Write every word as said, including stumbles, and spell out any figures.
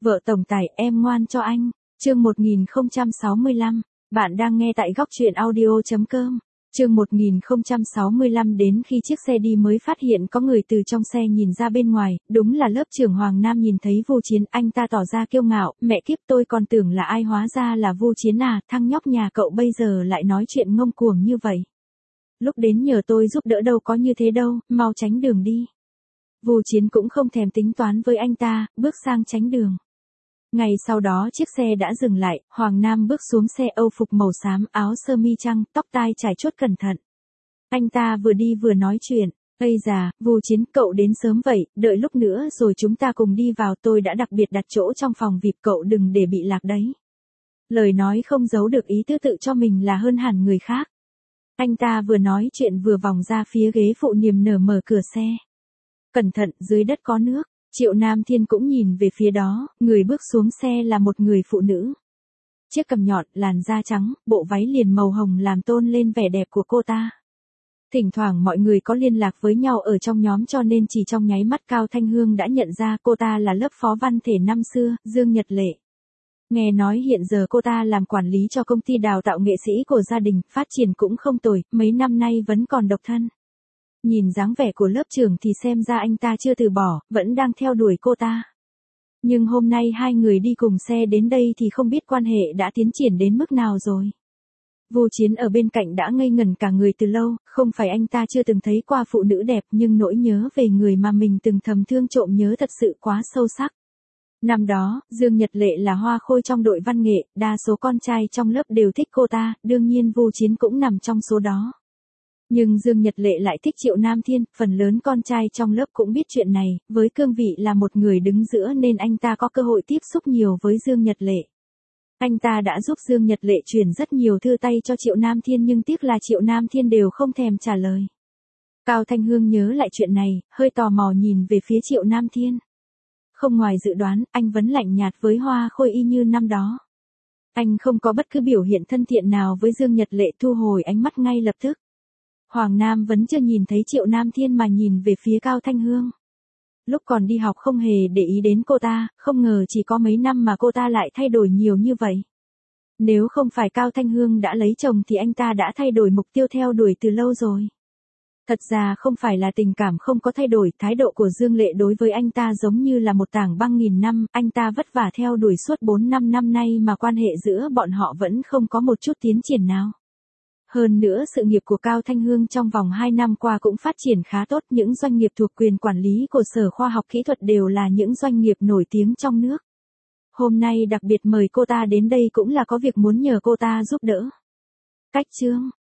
Vợ tổng tài, em ngoan cho anh. Chương một nghìn không trăm sáu mươi lăm. Bạn đang nghe tại góc truyện audio chấm com. Chương một nghìn không trăm sáu mươi lăm. Đến khi chiếc xe đi mới phát hiện có người từ trong xe nhìn ra bên ngoài, đúng là lớp trưởng Hoàng Nam. Nhìn thấy Vu Chiến, anh ta tỏ ra kiêu ngạo, mẹ kiếp, tôi còn tưởng là ai, hóa ra là Vu Chiến à, thằng nhóc nhà cậu bây giờ lại nói chuyện ngông cuồng như vậy. Lúc đến nhờ tôi giúp đỡ đâu có như thế đâu, mau tránh đường đi. Vu Chiến cũng không thèm tính toán với anh ta, bước sang tránh đường. Ngày sau đó chiếc xe đã dừng lại, Hoàng Nam bước xuống xe, âu phục màu xám, áo sơ mi trắng, tóc tai trải chuốt cẩn thận. Anh ta vừa đi vừa nói chuyện, ây già, Vu Chiến, cậu đến sớm vậy, đợi lúc nữa rồi chúng ta cùng đi vào, tôi đã đặc biệt đặt chỗ trong phòng vi ai pi, cậu đừng để bị lạc đấy. Lời nói không giấu được ý tư tự cho mình là hơn hẳn người khác. Anh ta vừa nói chuyện vừa vòng ra phía ghế phụ niềm nở mở cửa xe. Cẩn thận, dưới đất có nước. Triệu Nam Thiên cũng nhìn về phía đó, người bước xuống xe là một người phụ nữ. Chiếc cằm nhọn, làn da trắng, bộ váy liền màu hồng làm tôn lên vẻ đẹp của cô ta. Thỉnh thoảng mọi người có liên lạc với nhau ở trong nhóm, cho nên chỉ trong nháy mắt Cao Thanh Hương đã nhận ra cô ta là lớp phó văn thể năm xưa, Dương Nhật Lệ. Nghe nói hiện giờ cô ta làm quản lý cho công ty đào tạo nghệ sĩ của gia đình, phát triển cũng không tồi, mấy năm nay vẫn còn độc thân. Nhìn dáng vẻ của lớp trưởng thì xem ra anh ta chưa từ bỏ, vẫn đang theo đuổi cô ta. Nhưng hôm nay hai người đi cùng xe đến đây thì không biết quan hệ đã tiến triển đến mức nào rồi. Vu Chiến ở bên cạnh đã ngây ngẩn cả người từ lâu, không phải anh ta chưa từng thấy qua phụ nữ đẹp, nhưng nỗi nhớ về người mà mình từng thầm thương trộm nhớ thật sự quá sâu sắc. Năm đó, Dương Nhật Lệ là hoa khôi trong đội văn nghệ, đa số con trai trong lớp đều thích cô ta, đương nhiên Vu Chiến cũng nằm trong số đó. Nhưng Dương Nhật Lệ lại thích Triệu Nam Thiên, phần lớn con trai trong lớp cũng biết chuyện này, với cương vị là một người đứng giữa nên anh ta có cơ hội tiếp xúc nhiều với Dương Nhật Lệ. Anh ta đã giúp Dương Nhật Lệ truyền rất nhiều thư tay cho Triệu Nam Thiên, nhưng tiếc là Triệu Nam Thiên đều không thèm trả lời. Cao Thanh Hương nhớ lại chuyện này, hơi tò mò nhìn về phía Triệu Nam Thiên. Không ngoài dự đoán, anh vẫn lạnh nhạt với hoa khôi y như năm đó. Anh không có bất cứ biểu hiện thân thiện nào với Dương Nhật Lệ, thu hồi ánh mắt ngay lập tức. Hoàng Nam vẫn chưa nhìn thấy Triệu Nam Thiên mà nhìn về phía Cao Thanh Hương. Lúc còn đi học không hề để ý đến cô ta, không ngờ chỉ có mấy năm mà cô ta lại thay đổi nhiều như vậy. Nếu không phải Cao Thanh Hương đã lấy chồng thì anh ta đã thay đổi mục tiêu theo đuổi từ lâu rồi. Thật ra không phải là tình cảm không có thay đổi, thái độ của Dương Lệ đối với anh ta giống như là một tảng băng nghìn năm, anh ta vất vả theo đuổi suốt bốn năm năm nay mà quan hệ giữa bọn họ vẫn không có một chút tiến triển nào. Hơn nữa sự nghiệp của Cao Thanh Hương trong vòng hai năm qua cũng phát triển khá tốt, những doanh nghiệp thuộc quyền quản lý của Sở Khoa học Kỹ thuật đều là những doanh nghiệp nổi tiếng trong nước. Hôm nay đặc biệt mời cô ta đến đây cũng là có việc muốn nhờ cô ta giúp đỡ. Cách chương